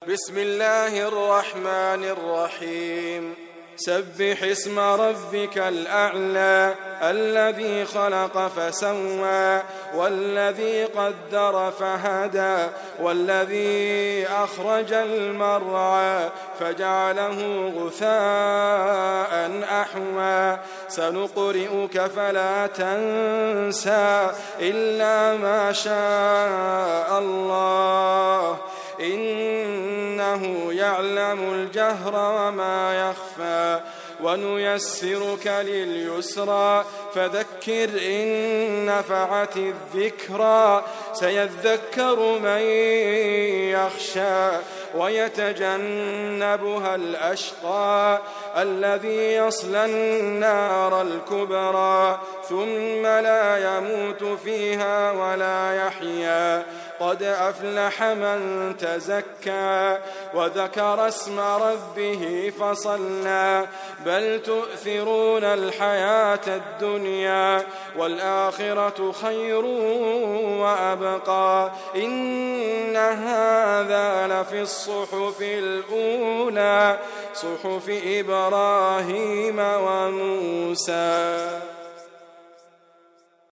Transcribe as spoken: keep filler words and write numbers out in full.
بسم الله الرحمن الرحيم سبح اسم ربك الأعلى الذي خلق فسوى والذي قدر فهدى والذي أخرج المرعى فجعله غثاء أحوى سنقرئك فلا تنسى إلا ما شاء الله إنه يعلم الجهر وما يخفى ونيسرك لليسرى فذكر إن نفعت الذكرى سيذكر من يخشى ويتجنبها الأشقى الذي يصلى النار الكبرى ثم لا يموت فيها ولا يحيا قد أفلح من تزكى وذكر اسم ربه فصلى بل تؤثرون الحياة الدنيا والآخرة خير وأبقى إن هذا لفي الصحف الأولى صحف إبراهيم وموسى.